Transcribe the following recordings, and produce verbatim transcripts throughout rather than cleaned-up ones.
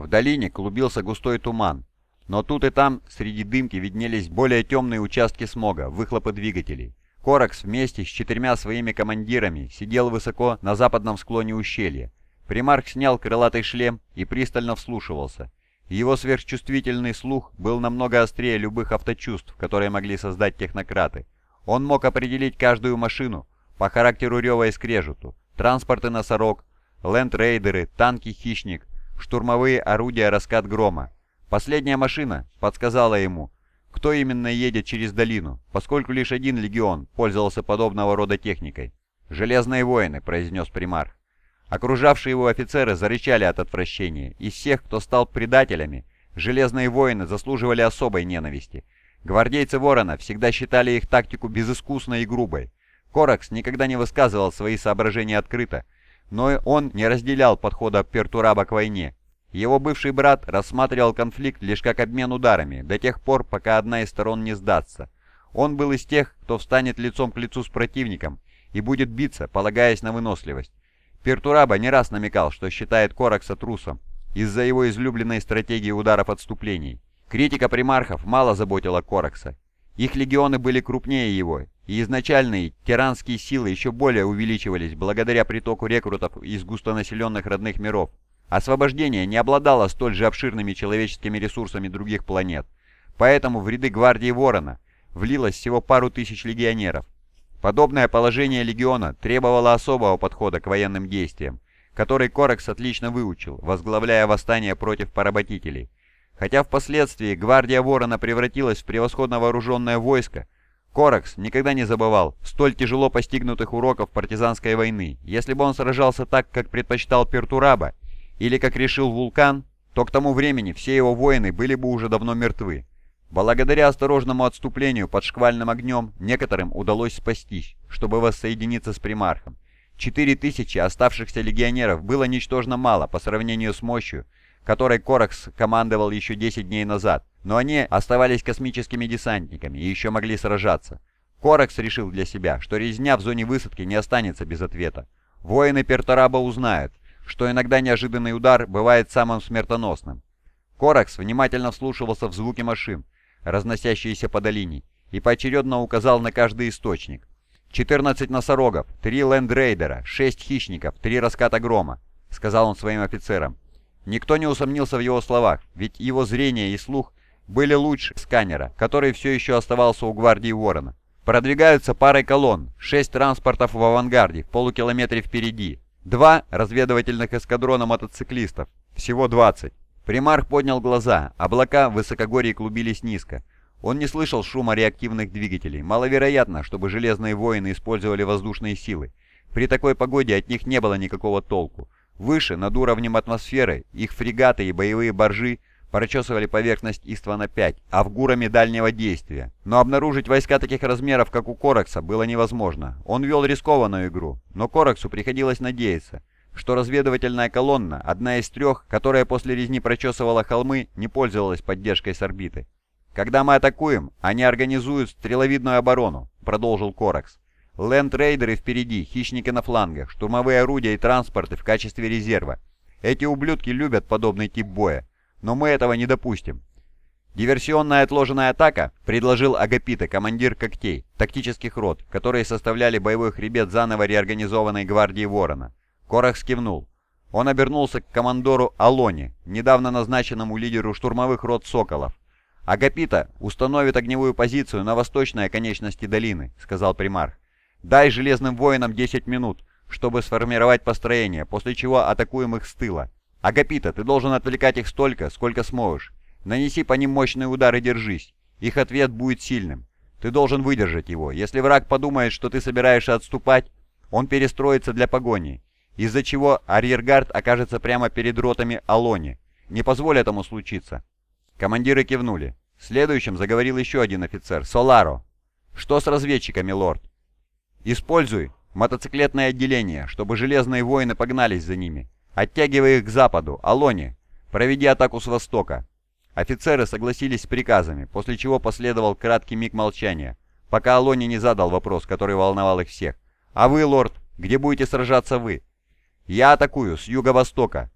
В долине клубился густой туман, но тут и там среди дымки виднелись более темные участки смога, выхлопы двигателей. Коракс вместе с четырьмя своими командирами сидел высоко на западном склоне ущелья. Примарх снял крылатый шлем и пристально вслушивался. Его сверхчувствительный слух был намного острее любых авточувств, которые могли создать технократы. Он мог определить каждую машину по характеру рева и скрежету: транспорты «Носорог», ленд-рейдеры, танки «Хищник», штурмовые орудия «Раскат грома». Последняя машина подсказала ему, кто именно едет через долину, поскольку лишь один легион пользовался подобного рода техникой. «Железные воины», — произнес примарх. Окружавшие его офицеры зарычали от отвращения. Из всех, кто стал предателями, железные воины заслуживали особой ненависти. Гвардейцы Ворона всегда считали их тактику безыскусной и грубой. Коракс никогда не высказывал свои соображения открыто, но он не разделял подхода Пертураба к войне. Его бывший брат рассматривал конфликт лишь как обмен ударами, до тех пор, пока одна из сторон не сдастся. Он был из тех, кто встанет лицом к лицу с противником и будет биться, полагаясь на выносливость. Пертураба не раз намекал, что считает Коракса трусом из-за его излюбленной стратегии ударов отступлений. Критика примархов мало заботила Коракса. Их легионы были крупнее его, и изначальные тиранские силы еще более увеличивались благодаря притоку рекрутов из густонаселенных родных миров. Освобождение не обладало столь же обширными человеческими ресурсами других планет, поэтому в ряды гвардии Ворона влилось всего пару тысяч легионеров. Подобное положение легиона требовало особого подхода к военным действиям, который Коракс отлично выучил, возглавляя восстание против поработителей. Хотя впоследствии гвардия Ворона превратилась в превосходно вооруженное войско, Коракс никогда не забывал столь тяжело постигнутых уроков партизанской войны. Если бы он сражался так, как предпочитал Пертураба, или как решил Вулкан, то к тому времени все его воины были бы уже давно мертвы. Благодаря осторожному отступлению под шквальным огнем некоторым удалось спастись, чтобы воссоединиться с примархом. Четыре тысячи оставшихся легионеров было ничтожно мало по сравнению с мощью, которой Коракс командовал еще десять дней назад, но они оставались космическими десантниками и еще могли сражаться. Коракс решил для себя, что резня в зоне высадки не останется без ответа. Воины Пертураба узнают, что иногда неожиданный удар бывает самым смертоносным. Коракс внимательно вслушивался в звуки машин, разносящиеся по долине, и поочередно указал на каждый источник. четырнадцать носорогов, три лендрейдера, шесть хищников, три раската грома, — сказал он своим офицерам. Никто не усомнился в его словах, ведь его зрение и слух были лучше сканера, который все еще оставался у гвардии Ворона. Продвигаются парой колонн, шесть транспортов в авангарде, в полукилометре впереди, два разведывательных эскадрона мотоциклистов, всего двадцать. Примарх поднял глаза, облака в высокогорье клубились низко. Он не слышал шума реактивных двигателей. Маловероятно, чтобы железные воины использовали воздушные силы. При такой погоде от них не было никакого толку. Выше, над уровнем атмосферы, их фрегаты и боевые баржи прочесывали поверхность Иствана пять, авгурами дальнего действия. Но обнаружить войска таких размеров, как у Коракса, было невозможно. Он вел рискованную игру, но Кораксу приходилось надеяться, что разведывательная колонна, одна из трех, которая после резни прочесывала холмы, не пользовалась поддержкой с орбиты. «Когда мы атакуем, они организуют стреловидную оборону», — продолжил Коракс. «Ленд-рейдеры впереди, хищники на флангах, штурмовые орудия и транспорты в качестве резерва. Эти ублюдки любят подобный тип боя, но мы этого не допустим». «Диверсионная отложенная атака», — предложил Агапита, командир когтей, тактических рот, которые составляли боевой хребет заново реорганизованной гвардии Ворона. Коракс кивнул. Он обернулся к командору Алоне, недавно назначенному лидеру штурмовых рот «Соколов». «Агапита установит огневую позицию на восточной оконечности долины», — сказал примарх. «Дай железным воинам десять минут, чтобы сформировать построение, после чего атакуем их с тыла. Агапита, ты должен отвлекать их столько, сколько сможешь. Нанеси по ним мощный удар и держись. Их ответ будет сильным. Ты должен выдержать его. Если враг подумает, что ты собираешься отступать, он перестроится для погони, из-за чего арьергард окажется прямо перед ротами Алони. Не позволь этому случиться». Командиры кивнули. Следующим заговорил еще один офицер, Соларо. «Что с разведчиками, лорд?» «Используй мотоциклетное отделение, чтобы железные воины погнались за ними. Оттягивай их к западу, Алони. Проведи атаку с востока». Офицеры согласились с приказами, после чего последовал краткий миг молчания, пока Алони не задал вопрос, который волновал их всех. «А вы, лорд, где будете сражаться вы?» «Я атакую с юго-востока.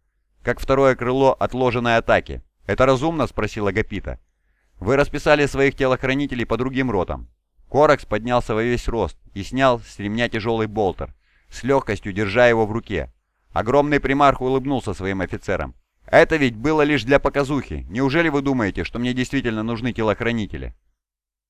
как второе крыло отложенной атаки. «Это разумно?» — спросил Агапита. «Вы расписали своих телохранителей по другим ротам». Коракс поднялся во весь рост и снял с ремня тяжелый болтер, с легкостью держа его в руке. Огромный примарх улыбнулся своим офицерам. «Это ведь было лишь для показухи. Неужели вы думаете, что мне действительно нужны телохранители?»